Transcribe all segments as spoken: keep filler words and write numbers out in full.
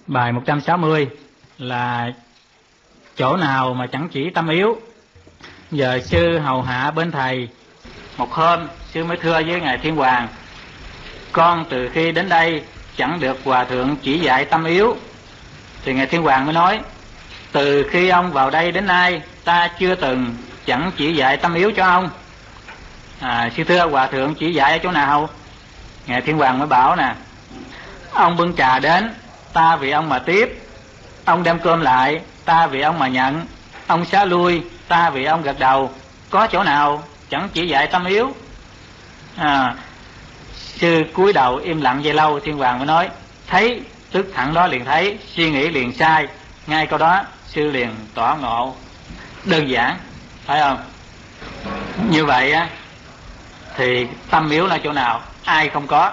Bài một trăm sáu mươi là chỗ nào mà chẳng chỉ tâm yếu. Giờ sư hầu hạ bên thầy. Một hôm sư mới thưa với ngài Thiên Hoàng: con từ khi đến đây chẳng được hòa thượng chỉ dạy tâm yếu. Thì ngài Thiên Hoàng mới nói: từ khi ông vào đây đến nay, ta chưa từng chẳng chỉ dạy tâm yếu cho ông. À, sư thưa hòa thượng chỉ dạy ở chỗ nào? Ngài Thiên Hoàng mới bảo nè: ông bưng trà đến, ta vì ông mà tiếp. Ông đem cơm lại, ta vì ông mà nhận. Ông xá lui, ta vì ông gật đầu. Có chỗ nào chẳng chỉ dạy tâm yếu? À, sư cúi đầu im lặng vậy lâu. Thiên Hoàng mới nói: thấy, tức thẳng đó liền thấy, suy nghĩ liền sai. Ngay câu đó sư liền tỏ ngộ. Đơn giản, phải không? Như vậy á thì tâm yếu là chỗ nào? Ai không có.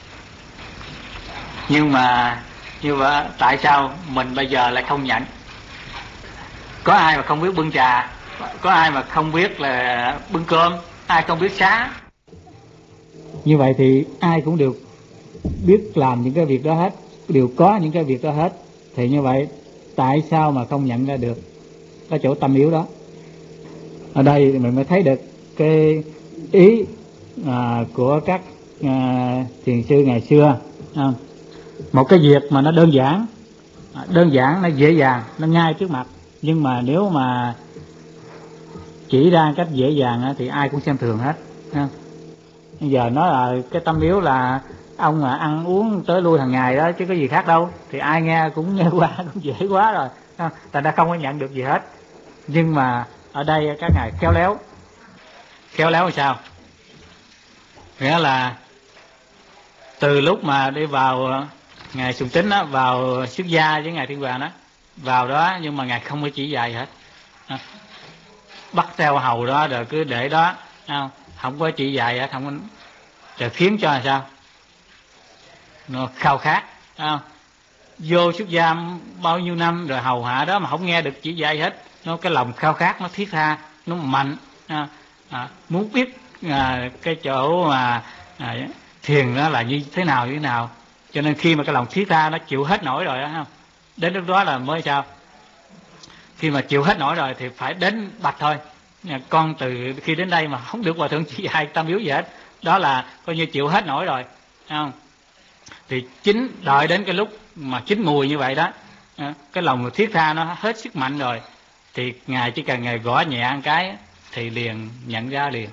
Nhưng mà như vậy tại sao mình bây giờ lại không nhận? Có ai mà không biết bưng trà? Có ai mà không biết là bưng cơm? Ai không biết xá? Như vậy thì ai cũng đều biết làm những cái việc đó hết, đều có những cái việc đó hết. Thì như vậy tại sao mà không nhận ra được cái chỗ tâm yếu đó? Ở đây mình mới thấy được cái ý à, của các à, thiền sư ngày xưa. À, một cái việc mà nó đơn giản, đơn giản, nó dễ dàng, nó ngay trước mặt, nhưng mà nếu mà chỉ ra cách dễ dàng thì ai cũng xem thường hết. Bây giờ nói là cái tâm yếu là ông mà ăn uống tới lui hàng ngày đó, chứ có gì khác đâu, thì ai nghe cũng nghe qua, cũng dễ quá rồi, ta đã không có nhận được gì hết. Nhưng mà ở đây các ngài khéo léo. Khéo léo là sao? Nghĩa là từ lúc mà đi vào ngài Sùng Tính đó, vào xuất gia với ngài Thiên Hoàng đó, vào đó nhưng mà ngài không có chỉ dạy hết, bắt theo hầu đó rồi cứ để đó, không, không có chỉ dạy hết, không có, rồi khiến cho là sao? Nó khao khát, không? Vô xuất gia bao nhiêu năm rồi hầu hạ đó mà không nghe được chỉ dạy hết, nó cái lòng khao khát nó thiết tha, nó mạnh, à, à, muốn biết à, cái chỗ mà à, thiền đó là như thế nào như thế nào. Cho nên khi mà cái lòng thiết tha nó chịu hết nổi rồi đó, không? Đến lúc đó là mới sao? Khi mà chịu hết nổi rồi thì phải đến bạch thôi: con từ khi đến đây mà không được hòa thượng chỉ dạy tâm yếu gì hết. Đó là coi như chịu hết nổi rồi, không? Thì chính đợi đến cái lúc mà chín mùi như vậy đó, cái lòng thiết tha nó hết sức mạnh rồi, thì ngài chỉ cần ngài gõ nhẹ một cái thì liền nhận ra liền.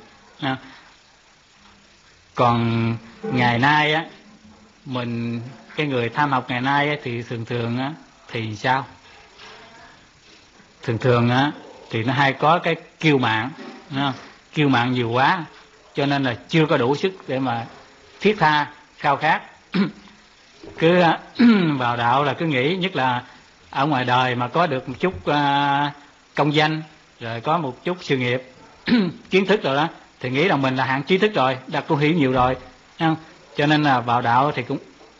Còn ngày nay á, mình cái người tham học ngày nay á, thì thường thường á thì sao? Thường thường á thì nó hay có cái kiêu mạn, kiêu mạn nhiều quá, cho nên là chưa có đủ sức để mà thiết tha khao khát. Cứ vào đạo là cứ nghĩ, nhất là ở ngoài đời mà có được một chút uh, công danh, rồi có một chút sự nghiệp, kiến thức rồi đó, thì nghĩ rằng mình là hạng trí thức rồi, đã cũng hiểu nhiều rồi, không? Cho nên là vào đạo thì cũng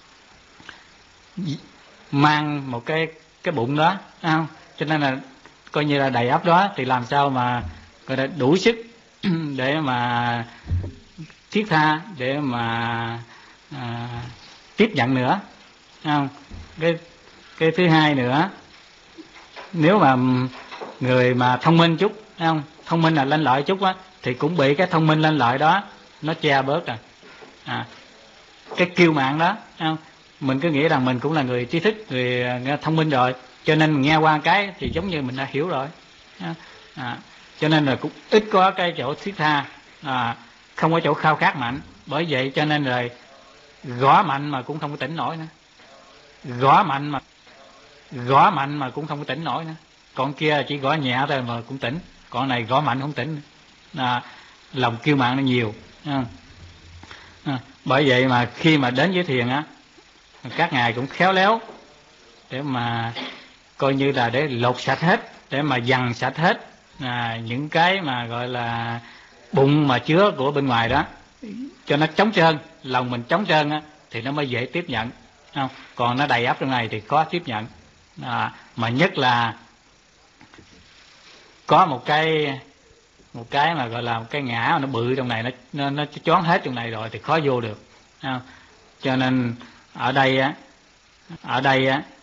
mang một cái cái bụng đó, không? Cho nên là coi như là đầy ắp đó, thì làm sao mà gọi là đủ sức để mà thiết tha, để mà à, tiếp nhận nữa, không? Cái cái thứ hai nữa, nếu mà người mà thông minh chút, không, thông minh là lên lợi chút á, thì cũng bị cái thông minh lên lợi đó nó che bớt rồi. À, cái kiêu mạn đó, không? Mình cứ nghĩ rằng mình cũng là người trí thức, người thông minh rồi, cho nên mình nghe qua cái thì giống như mình đã hiểu rồi. À, cho nên là cũng ít có cái chỗ thiết tha, à, không có chỗ khao khát mạnh. Bởi vậy cho nên rồi gõ mạnh mà cũng không có tỉnh nổi nữa, gõ mạnh mà gõ mạnh mà cũng không có tỉnh nổi nữa. Còn kia chỉ gõ nhẹ thôi mà cũng tỉnh, còn này gõ mạnh không tỉnh. À, lòng kiêu mạn nó nhiều. À, à, bởi vậy mà khi mà đến với thiền á, các ngài cũng khéo léo để mà coi như là để lột sạch hết, để mà dằn sạch hết à, những cái mà gọi là bụng mà chứa của bên ngoài đó, cho nó trống trơn, lòng mình trống trơn á, thì nó mới dễ tiếp nhận, không? Còn nó đầy ắp trong này thì khó tiếp nhận. À, mà nhất là có một cái một cái mà gọi là một cái ngã mà nó bự trong này, nó nó, nó choáng hết trong này rồi thì khó vô được, không? Cho nên ở đây á, ở đây á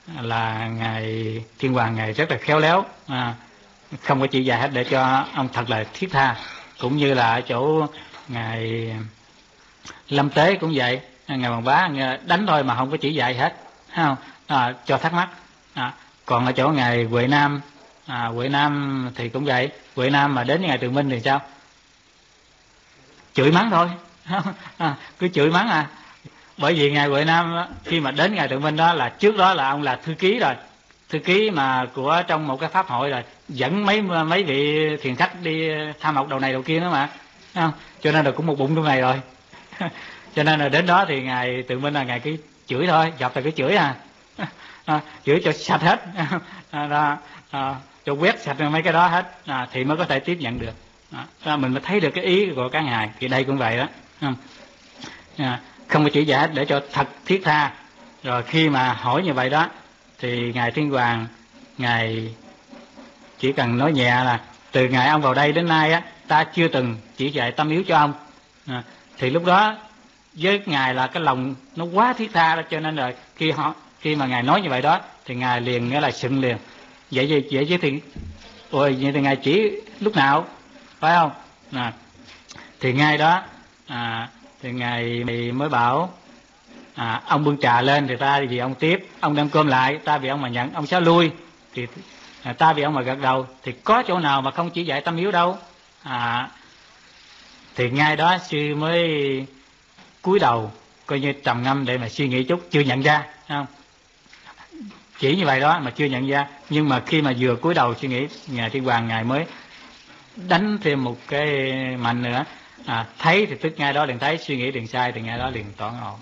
là ngài Thiên Hoàng ngài rất là khéo léo, à, không có chỉ dạy hết để cho ông thật là thiết tha. Cũng như là ở chỗ ngài Lâm Tế cũng vậy, ngài Hoàng Bá đánh thôi mà không có chỉ dạy hết, thấy không? À, cho thắc mắc. À, còn ở chỗ ngài Huệ Nam, à, Huệ Nam thì cũng vậy. Huệ Nam mà đến với ngài Từ Minh thì sao? Chửi mắng thôi, à, cứ chửi mắng à. Bởi vì ngài Huệ Nam khi mà đến ngài Từ Minh đó là trước đó là ông là thư ký rồi, thư ký mà của trong một cái pháp hội rồi, dẫn mấy mấy vị thiền khách đi tham học đầu này đầu kia nữa mà, thấy không? Cho nên là cũng một bụng trong này rồi. Cho nên là đến đó thì ngài Từ Minh là ngài cứ chửi thôi, gặp là cứ chửi à, à chửi cho sạch hết, à, đó, à, cho quét sạch mấy cái đó hết, à, thì mới có thể tiếp nhận được. À, mình mới thấy được cái ý của các ngài. Thì đây cũng vậy đó, không? À, không có chỉ dạy để cho thật thiết tha. Rồi khi mà hỏi như vậy đó thì ngài Thiên Hoàng ngài chỉ cần nói nhẹ là từ ngày ông vào đây đến nay á, ta chưa từng chỉ dạy tâm yếu cho ông, à, thì lúc đó với ngài là cái lòng nó quá thiết tha đó, cho nên là khi họ khi mà ngài nói như vậy đó thì ngài liền nghĩa là sững liền. Vậy vậy vậy chứ thì ôi vậy thì ngài chỉ lúc nào, phải không? À, thì ngay đó à, thì ngài mới bảo à, ông bưng trà lên thì ta vì ông tiếp, ông đem cơm lại ta vì ông mà nhận, ông xá lui thì à, ta vì ông mà gật đầu, thì có chỗ nào mà không chỉ dạy tâm yếu đâu. À, thì ngay đó sư mới cúi đầu coi như trầm ngâm để mà suy nghĩ chút, chưa nhận ra, không? Chỉ như vậy đó mà chưa nhận ra. Nhưng mà khi mà vừa cúi đầu suy nghĩ, ngài Thiên Hoàng ngài mới đánh thêm một cái mạnh nữa, à, thấy thì tức ngay đó liền thấy, suy nghĩ liền sai thì ngay đó liền tỏ ngộ.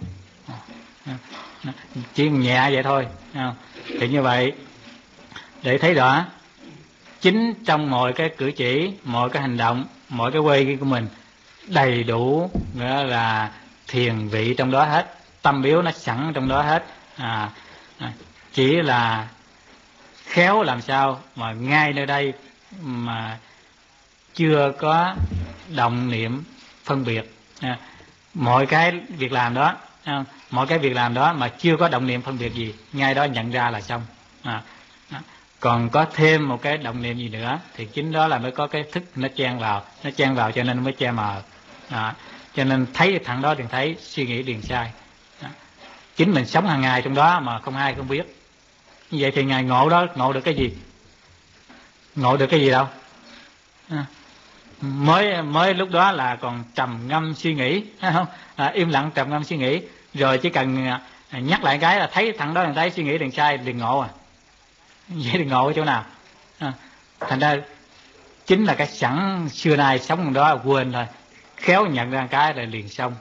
Chỉ nhẹ vậy thôi, không? Thì như vậy để thấy rõ chính trong mọi cái cử chỉ, mọi cái hành động, mọi cái quay của mình đầy đủ nghĩa là thiền vị trong đó hết, tâm yếu nó sẵn trong đó hết. À, à, chỉ là khéo làm sao mà ngay nơi đây mà chưa có động niệm phân biệt. À, mọi cái việc làm đó, à, mọi cái việc làm đó mà chưa có động niệm phân biệt gì, ngay đó nhận ra là xong. À, à, còn có thêm một cái động niệm gì nữa thì chính đó là mới có cái thức nó chen vào, nó chen vào cho nên nó mới che mờ. À, cho nên thấy thằng đó liền thấy, suy nghĩ liền sai. À, chính mình sống hàng ngày trong đó mà không ai không biết. Như vậy thì ngài ngộ đó, ngộ được cái gì? Ngộ được cái gì đâu. À, mới mới lúc đó là còn trầm ngâm suy nghĩ, thấy không? À, im lặng trầm ngâm suy nghĩ, rồi chỉ cần nhắc lại cái là thấy thằng đó thằng thấy suy nghĩ liền sai liền ngộ à. Vậy thì ngộ ở chỗ nào? À, thành ra chính là cái sẵn xưa nay sống đó quên thôi, khéo nhận ra cái là liền xong.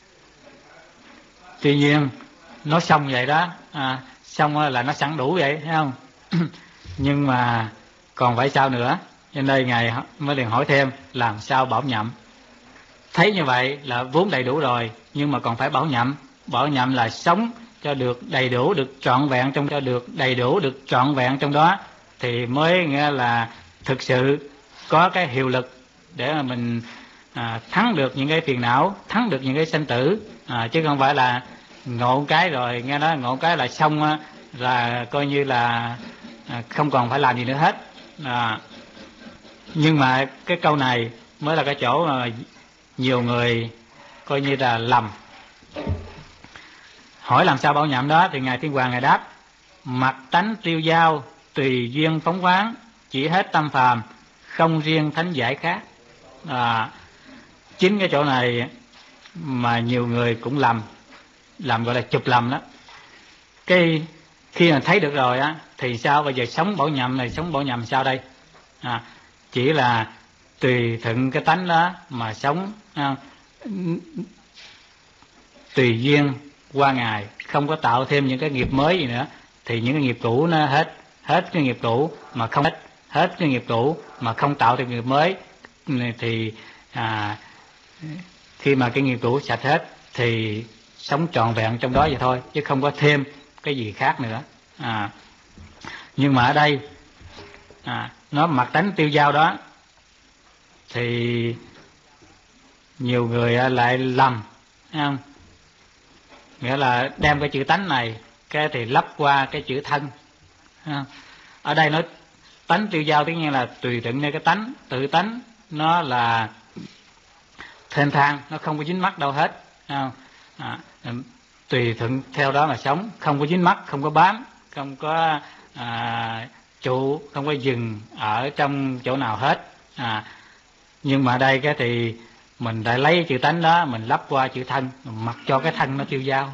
Tuy nhiên nó xong vậy đó, à, xong là nó sẵn đủ vậy, thấy không? Nhưng mà còn phải sao nữa? Trên đây ngài mới liền hỏi thêm làm sao bảo nhậm. Thấy như vậy là vốn đầy đủ rồi, nhưng mà còn phải bảo nhậm. Bảo nhậm là sống cho được đầy đủ, được trọn vẹn trong cho được đầy đủ, được trọn vẹn trong đó thì mới nghĩa là thực sự có cái hiệu lực để mà mình à, thắng được những cái phiền não, thắng được những cái sanh tử, à, chứ không phải là ngộ cái rồi nghe nói ngộ cái là xong là coi như là à, không còn phải làm gì nữa hết. À, nhưng mà cái câu này mới là cái chỗ mà nhiều người coi như là lầm. Hỏi làm sao bảo nhậm đó thì ngài Thiên Hoàng ngài đáp: mặc tánh tiêu dao, tùy duyên phóng khoáng, chỉ hết tâm phàm, không riêng thánh giải khác. À, chính cái chỗ này mà nhiều người cũng lầm, làm gọi là chụp lầm đó. Cái khi mà thấy được rồi á thì sao bây giờ sống bảo nhậm này, sống bảo nhậm sao đây? À, chỉ là tùy thuận cái tánh đó mà sống, à, tùy duyên qua ngày, không có tạo thêm những cái nghiệp mới gì nữa, thì những cái nghiệp cũ nó hết, hết cái nghiệp cũ mà không hết, hết cái nghiệp cũ mà không tạo thêm nghiệp mới, thì à, khi mà cái nghiệp cũ sạch hết thì sống trọn vẹn trong đó vậy thôi, chứ không có thêm cái gì khác nữa. À, nhưng mà ở đây à, nó mặc tánh tiêu dao đó thì nhiều người lại lầm, thấy không? Nghĩa là đem cái chữ tánh này cái thì lắp qua cái chữ thân. Ở đây nói tánh tiêu dao, tất nhiên là tùy thuận nơi cái tánh, tự tánh nó là thênh thang, nó không có dính mắc đâu hết. À, tùy thuận theo đó mà sống, không có dính mắc, không có bám, không có à, trụ, không có dừng ở trong chỗ nào hết. À, nhưng mà đây cái thì mình đã lấy chữ tánh đó mình lắp qua chữ thân, mặc cho cái thân nó tiêu dao.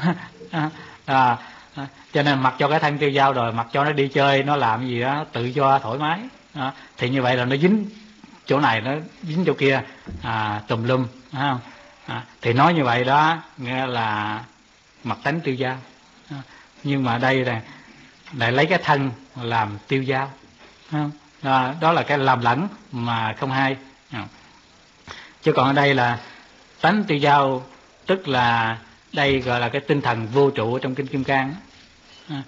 à, à, cho nên mặc cho cái thân tiêu dao rồi mặc cho nó đi chơi, nó làm gì đó tự do thoải mái. À, thì như vậy là nó dính chỗ này, nó dính chỗ kia, à, tùm lum, phải không? À, thì nói như vậy đó nghe là mặc tánh tiêu dao. À, nhưng mà đây là lại lấy cái thân làm tiêu dao. À, đó là cái làm lẫn mà không hay. À, chứ còn ở đây là tánh tiêu dao, tức là đây gọi là cái tinh thần vô trụ trong Kinh Kim Cang. À,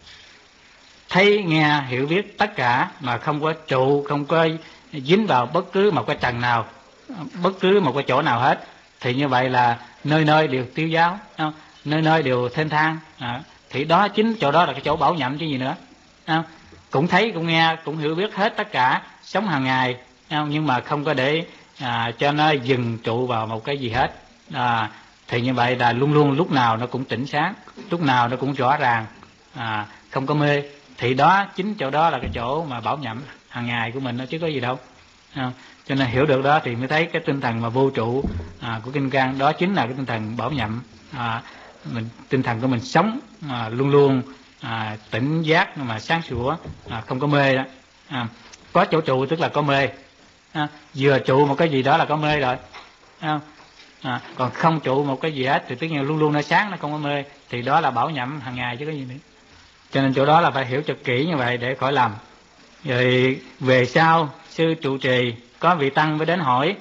thấy nghe hiểu biết tất cả mà không có trụ, không có dính vào bất cứ một cái trần nào, bất cứ một cái chỗ nào hết, thì như vậy là nơi nơi đều tiêu dao, không? Nơi nơi đều thênh thang. À, thì đó chính chỗ đó là cái chỗ bảo nhậm chứ gì nữa. À, cũng thấy cũng nghe cũng hiểu biết hết tất cả, sống hàng ngày, không? Nhưng mà không có để à, cho nó dừng trụ vào một cái gì hết. À, thì như vậy là luôn luôn lúc nào nó cũng tỉnh sáng, lúc nào nó cũng rõ ràng, à, không có mê. Thì đó chính chỗ đó là cái chỗ mà bảo nhậm hàng ngày của mình, nó chứ có gì đâu. À, cho nên hiểu được đó thì mới thấy cái tinh thần mà vô trụ à, của Kinh Cang đó chính là cái tinh thần bảo nhậm. À, mình tinh thần của mình sống à, luôn luôn à, tỉnh giác mà sáng sủa, à, không có mê đó. À, có chỗ trụ tức là có mê. À, vừa trụ một cái gì đó là có mê rồi. À, à, còn không trụ một cái gì hết thì tất nhiên luôn luôn nó sáng, nó không có mê, thì đó là bảo nhậm hàng ngày chứ có gì nữa. Cho nên chỗ đó là phải hiểu cho kỹ như vậy để khỏi lầm. Rồi về sau sư trụ trì có vị tăng mới đến hỏi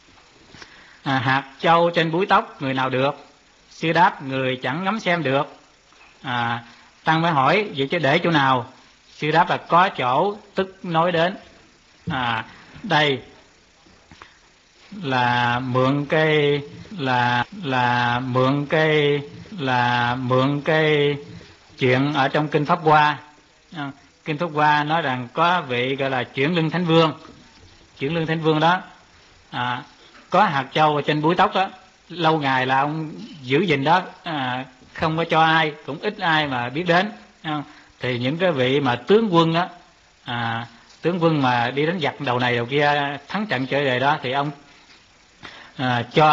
à, hạt châu trên búi tóc người nào được? Sư đáp người chẳng ngắm xem được. À, tăng mới hỏi vậy chứ để chỗ nào? Sư đáp là có chỗ tức nói đến. À, đây là mượn cái là là mượn cái là mượn cái chuyện ở trong Kinh Pháp Hoa. À, Kinh Pháp Hoa nói rằng có vị gọi là Chuyển Lưng Thánh Vương. Chuyển Lưng Thánh Vương đó à, có hạt châu ở trên búi tóc đó, lâu ngày là ông giữ gìn đó, à, không có cho ai, cũng ít ai mà biết đến. À, thì những cái vị mà tướng quân đó, à, tướng quân mà đi đánh giặc đầu này đầu kia thắng trận trở về đó, thì ông à, cho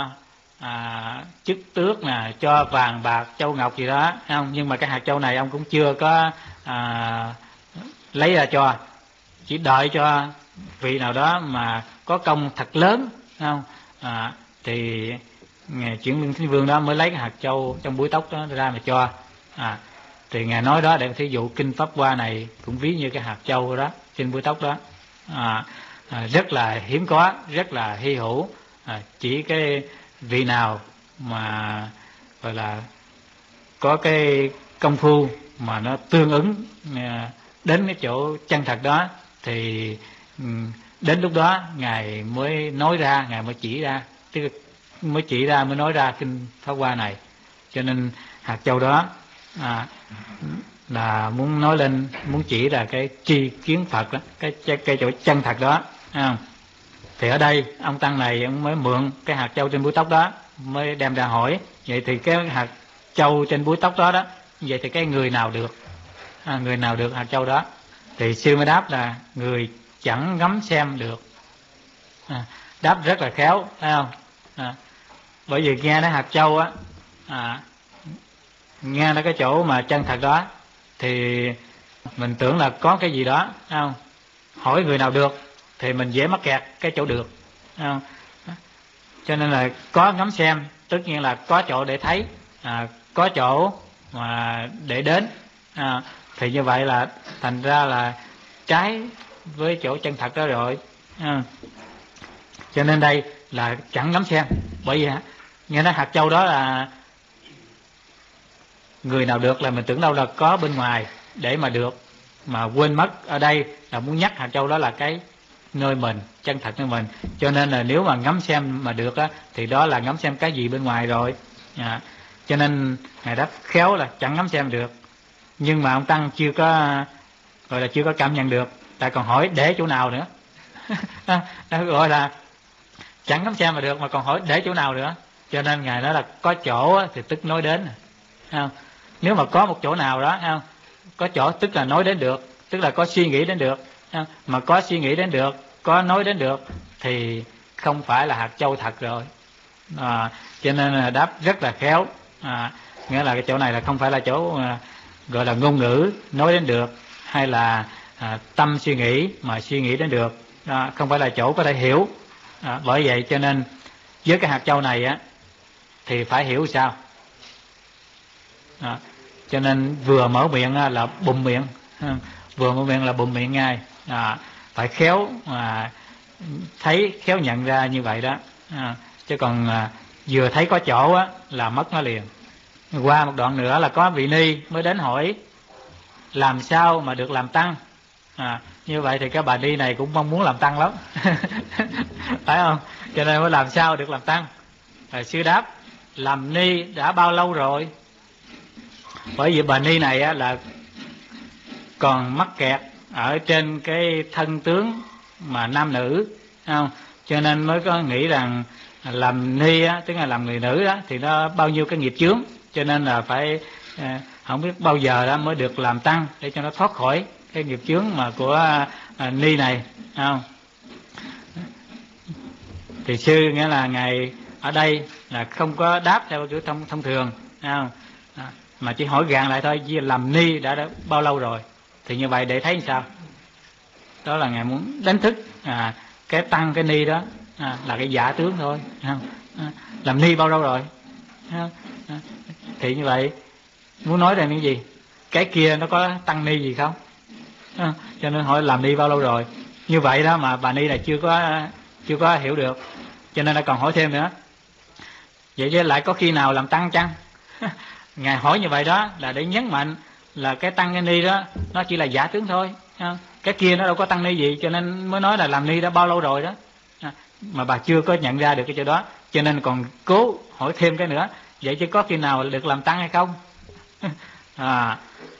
à, chức tước nè, cho vàng bạc châu ngọc gì đó, không? Nhưng mà cái hạt châu này ông cũng chưa có à, lấy ra cho, chỉ đợi cho vị nào đó mà có công thật lớn, không? À, thì ngài Chuyển Lưng Thánh Vương đó mới lấy cái hạt châu trong búi tóc đó ra mà cho. À, thì ngài nói đó để thí dụ Kinh Pháp Hoa này cũng ví như cái hạt châu đó trên búi tóc đó. À, à, rất là hiếm có, rất là hy hữu. À, chỉ cái vị nào mà gọi là có cái công phu mà nó tương ứng à, đến cái chỗ chân thật đó, thì đến lúc đó ngài mới nói ra, ngài mới chỉ ra, tức mới chỉ ra mới nói ra Kinh Pháp Hoa này. Cho nên hạt châu đó à, là muốn nói lên, muốn chỉ là cái tri kiến Phật đó, cái cái chỗ chân thật đó. À, thì ở đây ông tăng này ông mới mượn cái hạt châu trên búi tóc đó mới đem ra hỏi vậy thì cái hạt châu trên búi tóc đó đó, vậy thì cái người nào được? À, người nào được hạt châu đó? Thì sư mới đáp là người chẳng ngắm xem được. À, đáp rất là khéo, phải không? À, bởi vì nghe nó hạt châu á, à, nghe nó cái chỗ mà chân thật đó thì mình tưởng là có cái gì đó, phải không? Hỏi người nào được thì mình dễ mắc kẹt cái chỗ được, phải không? Cho nên là có ngắm xem tất nhiên là có chỗ để thấy, à, có chỗ mà để đến. À, thì như vậy là thành ra là trái với chỗ chân thật đó rồi. À, cho nên đây là chẳng ngắm xem, bởi vì nghe nói hạt châu đó là người nào được là mình tưởng đâu là có bên ngoài để mà được, mà quên mất ở đây là muốn nhắc hạt châu đó là cái nơi mình, chân thật nơi mình. Cho nên là nếu mà ngắm xem mà được á, thì đó là ngắm xem cái gì bên ngoài rồi. À, cho nên ngài đáp khéo là chẳng ngắm xem được. Nhưng mà ông tăng chưa có gọi là chưa có cảm nhận được, tại còn hỏi để chỗ nào nữa. Đó gọi là chẳng ngắm xem mà được, mà còn hỏi để chỗ nào nữa. Cho nên ngài nói là có chỗ thì tức nói đến. Không? Nếu mà có một chỗ nào đó, không? Có chỗ tức là nói đến được, tức là có suy nghĩ đến được. Không? Mà có suy nghĩ đến được, có nói đến được thì không phải là hạt châu thật rồi. À, cho nên là đáp rất là khéo. À, nghĩa là cái chỗ này là không phải là chỗ à, gọi là ngôn ngữ nói đến được, hay là à, tâm suy nghĩ mà suy nghĩ đến được. À, không phải là chỗ có thể hiểu. À, bởi vậy cho nên với cái hạt châu này á thì phải hiểu sao. À, cho nên vừa mở miệng là bụm miệng, à, vừa mở miệng là bụm miệng ngay. À, phải khéo mà thấy, khéo nhận ra như vậy đó. À, chứ còn à, vừa thấy có chỗ á là mất nó liền. Qua một đoạn nữa là có vị ni mới đến hỏi làm sao mà được làm tăng. À, như vậy thì cái bà ni này cũng mong muốn làm tăng lắm. Phải không? Cho nên mới làm sao được làm tăng. Rồi sư đáp làm ni đã bao lâu rồi? Bởi vì bà ni này á, là còn mắc kẹt ở trên cái thân tướng mà nam nữ, không? Cho nên mới có nghĩ rằng làm ni á, tức là làm người nữ á, thì nó bao nhiêu cái nghiệp chướng, cho nên là phải à, không biết bao giờ đó mới được làm tăng để cho nó thoát khỏi cái nghiệp chướng mà của à, ni này, không? Thì sư nghĩa là ngài ở đây là không có đáp theo kiểu thông thông thường, không? À, mà chỉ hỏi gạn lại thôi, làm ni đã, đã bao lâu rồi, thì như vậy để thấy sao. Đó là ngài muốn đánh thức à, cái tăng cái ni đó à, là cái giả tướng thôi, không? À, làm ni bao lâu rồi, không? À, thì như vậy muốn nói rằng cái gì, cái kia nó có tăng ni gì không? À, cho nên hỏi làm ni bao lâu rồi. Như vậy đó mà bà ni là chưa có chưa có hiểu được, cho nên là còn hỏi thêm nữa. Vậy chứ lại có khi nào làm tăng chăng? Ngài hỏi như vậy đó là để nhấn mạnh là cái tăng cái ni đó nó chỉ là giả tướng thôi, cái kia nó đâu có tăng ni gì, cho nên mới nói là làm ni đã bao lâu rồi đó. À, mà bà chưa có nhận ra được cái chỗ đó, cho nên còn cố hỏi thêm cái nữa. Vậy chứ có khi nào được làm tăng hay không? À,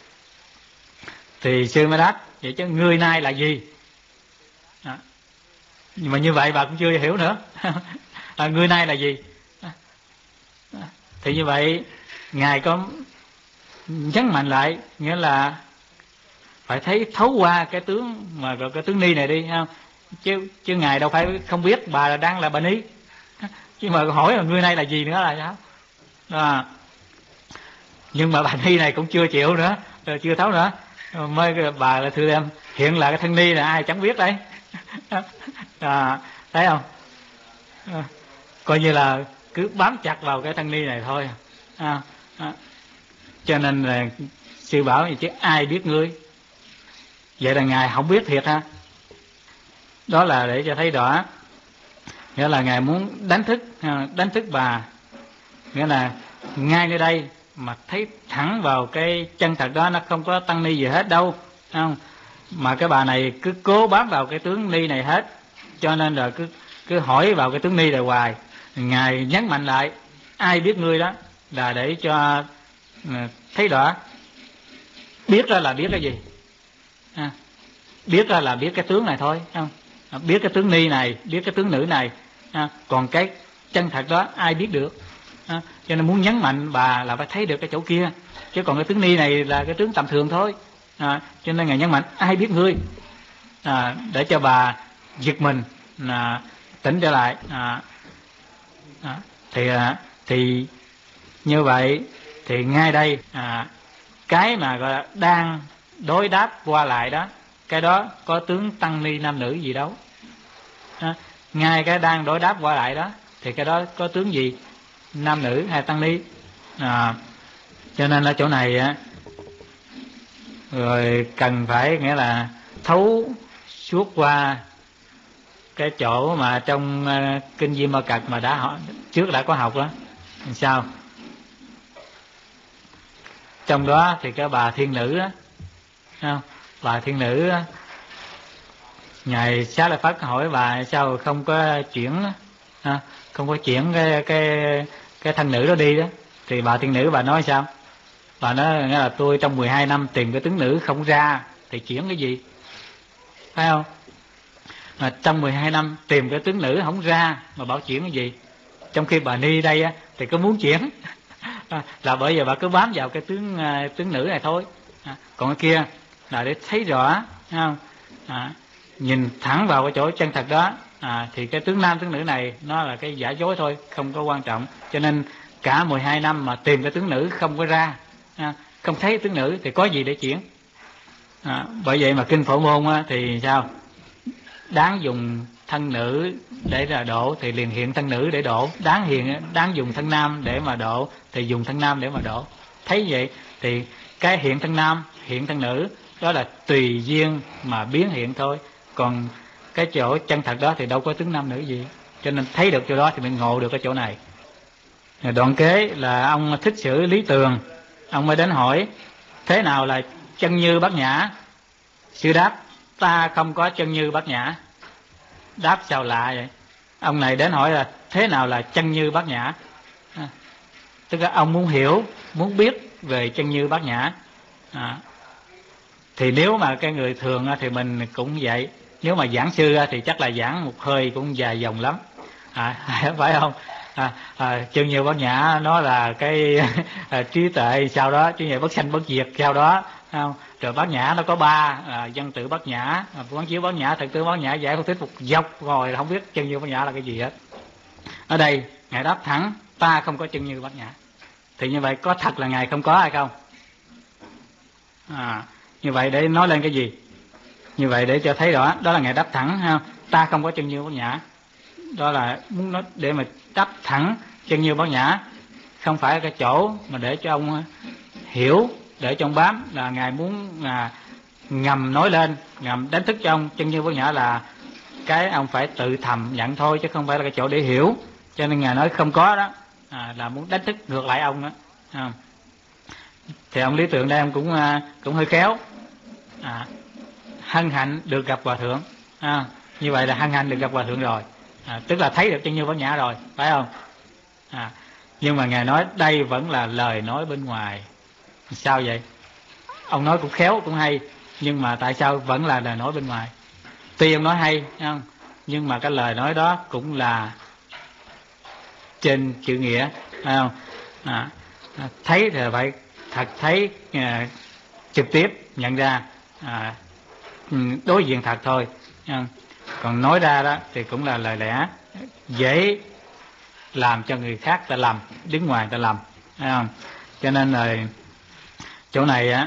thì sư mới đáp vậy chứ người này là gì? À, nhưng mà như vậy bà cũng chưa hiểu nữa. À, người này là gì? À, thì như vậy ngài có nhấn mạnh lại, nghĩa là phải thấy thấu qua cái tướng mà gọi cái tướng ni này đi, không? Chứ chứ ngài đâu phải không biết bà là đang là bà ni, chứ mà hỏi là người này là gì nữa là sao? À, nhưng mà bà ni này cũng chưa chịu nữa, chưa thấu nữa, mới bà là thưa em hiện là cái thân ni là ai chẳng biết đấy. À, thấy không? À, coi như là cứ bám chặt vào cái thân ni này thôi. À, à, cho nên là sư bảo gì chứ ai biết ngươi. Vậy là ngài không biết thiệt ha. Đó là để cho thấy rõ, nghĩa là ngài muốn đánh thức đánh thức bà, nghĩa là ngay nơi đây mà thấy thẳng vào cái chân thật đó, nó không có tăng ni gì hết đâu, không? Mà cái bà này cứ cố bám vào cái tướng ni này hết, cho nên là cứ cứ hỏi vào cái tướng ni này hoài. Ngài nhấn mạnh lại ai biết ngươi đó là để cho thấy rõ, biết ra là biết cái gì, à, biết ra là biết cái tướng này thôi, không? Biết cái tướng ni này, biết cái tướng nữ này, à, còn cái chân thật đó ai biết được. À, cho nên muốn nhấn mạnh bà là phải thấy được cái chỗ kia, chứ còn cái tướng ni này là cái tướng tầm thường thôi. À, cho nên ngài nhấn mạnh ai biết ngươi, à, để cho bà giật mình, à, tỉnh trở lại. À, à, thì à, thì như vậy thì ngay đây à, cái mà gọi là đang đối đáp qua lại đó, cái đó có tướng tăng ni nam nữ gì đâu. À, ngay cái đang đối đáp qua lại đó thì cái đó có tướng gì nam nữ hay tăng ni. À, cho nên ở chỗ này á, rồi cần phải nghĩa là thấu suốt qua cái chỗ mà trong uh, kinh Di Ma Cật mà đã họ trước đã có học đó. Sao trong đó thì cái bà thiên nữ đó, không? Bà thiên nữ đó, ngài Xá Lợi Phất hỏi bà sao không có chuyển đó, không có chuyển cái cái cái thân nữ đó đi đó. Thì bà tiên nữ bà nói sao? Bà nói nghĩa là tôi trong mười hai năm tìm cái tướng nữ không ra thì chuyển cái gì, phải không? Mà trong mười hai năm tìm cái tướng nữ không ra mà bảo chuyển cái gì? Trong khi bà Ni đây á, thì có muốn chuyển là bởi vì bà cứ bám vào cái tướng tướng nữ này thôi. À, còn cái kia là để thấy rõ, thấy không? À, nhìn thẳng vào cái chỗ chân thật đó, à, thì cái tướng nam tướng nữ này nó là cái giả dối thôi, không có quan trọng. Cho nên cả mười hai năm mà tìm cái tướng nữ không có ra, à, không thấy tướng nữ thì có gì để chuyển. À, bởi vậy mà kinh Phổ Môn á, thì sao? Đáng dùng thân nữ để là độ thì liền hiện thân nữ để độ, đáng hiện đáng dùng thân nam để mà độ thì dùng thân nam để mà độ. Thấy vậy thì cái hiện thân nam, hiện thân nữ đó là tùy duyên mà biến hiện thôi, còn cái chỗ chân thật đó thì đâu có tướng nam nữ gì. Cho nên thấy được chỗ đó thì mình ngộ được cái chỗ này. Đoạn kế là ông Thích Sử Lý Tường, ông mới đến hỏi thế nào là chân như bát nhã. Sư đáp ta không có chân như bát nhã. Đáp sao lạ vậy? Ông này đến hỏi là thế nào là chân như bát nhã, à, tức là ông muốn hiểu, muốn biết về chân như bát nhã. À, thì nếu mà cái người thường thì mình cũng vậy, nếu mà giảng sư thì chắc là giảng một hơi cũng dài dòng lắm, à, phải không? À, à, chân như bát nhã nó là cái à, trí tuệ sau đó, trí tuệ bất sanh bất diệt sau đó, không? Rồi bát nhã nó có ba, à, văn tự bát nhã, quán chiếu bát nhã, thực tướng bát nhã, giải phân tích một dọc rồi không biết chân như bát nhã là cái gì hết. Ở đây ngài đáp thẳng ta không có chân như bát nhã. Thì như vậy có thật là ngài không có hay không? À, như vậy để nói lên cái gì? Như vậy để cho thấy rõ đó là ngài đáp thẳng, ha, ta không có chân như bát nhã. Đó là muốn nói để mà đáp thẳng chân như bát nhã, không phải cái chỗ mà để cho ông hiểu, để cho ông bám, là ngài muốn à, ngầm nói lên, ngầm đánh thức cho ông chân như bát nhã là cái ông phải tự thầm nhận thôi, chứ không phải là cái chỗ để hiểu. Cho nên ngài nói không có đó, à, là muốn đánh thức ngược lại ông đó. À, thì ông Lý Tượng đây ông cũng à, cũng hơi khéo, à, hân hạnh được gặp hòa thượng, à, như vậy là hân hạnh được gặp hòa thượng rồi, à, tức là thấy được chân như bát nhã rồi, phải không? À, nhưng mà ngài nói đây vẫn là lời nói bên ngoài. Sao vậy? Ông nói cũng khéo cũng hay, nhưng mà tại sao vẫn là lời nói bên ngoài? Tuy ông nói hay, không? Nhưng mà cái lời nói đó cũng là trên chữ nghĩa, phải không? À, thấy thì phải thật thấy, à, trực tiếp nhận ra, à, đối diện thật thôi. À, còn nói ra đó thì cũng là lời lẽ dễ làm cho người khác ta lầm, đứng ngoài ta lầm, phải không? Cho nên là chỗ này á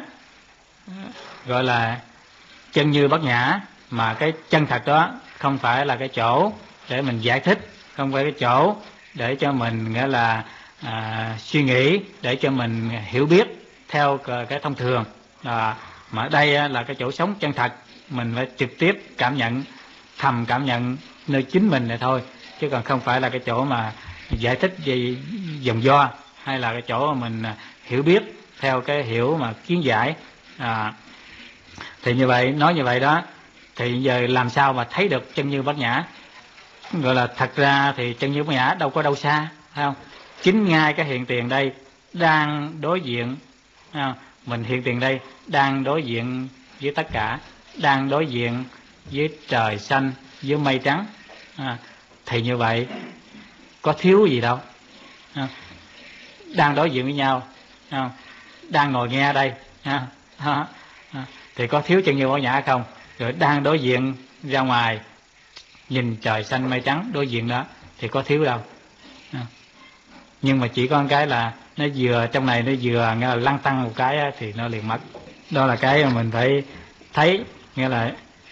gọi là chân như bát nhã, mà cái chân thật đó không phải là cái chỗ để mình giải thích, không phải cái chỗ để cho mình nghĩa là à, suy nghĩ, để cho mình hiểu biết theo cái thông thường, à, mà đây là cái chỗ sống chân thật, mình phải trực tiếp cảm nhận, thầm cảm nhận nơi chính mình này thôi, chứ còn không phải là cái chỗ mà giải thích gì dòng do, hay là cái chỗ mà mình hiểu biết theo cái hiểu mà kiến giải. À, thì như vậy, nói như vậy đó, thì giờ làm sao mà thấy được chân như bát nhã? Gọi là thật ra thì chân như bát nhã đâu có đâu xa, phải không? Chính ngay cái hiện tiền đây đang đối diện, không? Mình hiện tiền đây đang đối diện với tất cả, đang đối diện với trời xanh, với mây trắng, à, thì như vậy có thiếu gì đâu, à, đang đối diện với nhau, à, đang ngồi nghe đây, à, à, à, thì có thiếu chân như bát nhã không? Rồi đang đối diện ra ngoài nhìn trời xanh mây trắng đối diện đó thì có thiếu đâu, à, nhưng mà chỉ có một cái là nó vừa trong này nó vừa nghe là lăn tăng một cái thì nó liền mất. Đó là cái mà mình phải thấy, nghĩa là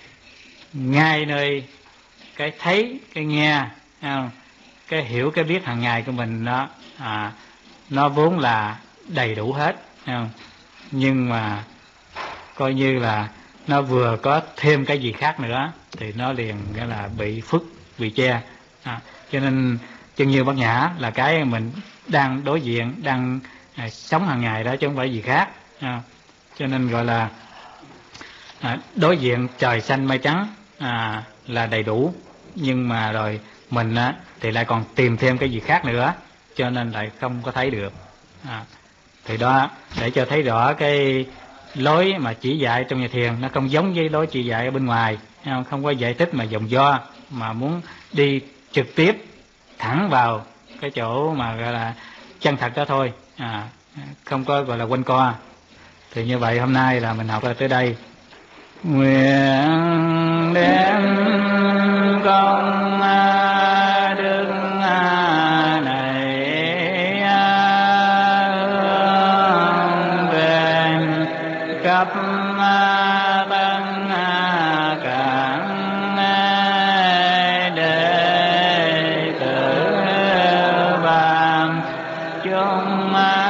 ngay nơi cái thấy, cái nghe, không? Cái hiểu, cái biết hàng ngày của mình đó, à, nó vốn là đầy đủ hết, không? Nhưng mà coi như là nó vừa có thêm cái gì khác nữa thì nó liền nghĩa là bị phức, bị che, à, cho nên chân như bát nhã là cái mình đang đối diện, đang à, sống hàng ngày đó, chứ không phải gì khác, à, cho nên gọi là à, đối diện trời xanh mây trắng à, là đầy đủ, nhưng mà rồi mình á, thì lại còn tìm thêm cái gì khác nữa, cho nên lại không có thấy được. À, thì đó để cho thấy rõ cái lối mà chỉ dạy trong nhà thiền nó không giống với lối chỉ dạy ở bên ngoài, không có giải thích mà vòng vo, mà muốn đi trực tiếp thẳng vào cái chỗ mà gọi là chân thật đó thôi, à, không có gọi là quanh co. Thì như vậy hôm nay là mình học là tới đây. Nguyện đem công đức này hướng về khắp tất cả đệ tử và chúng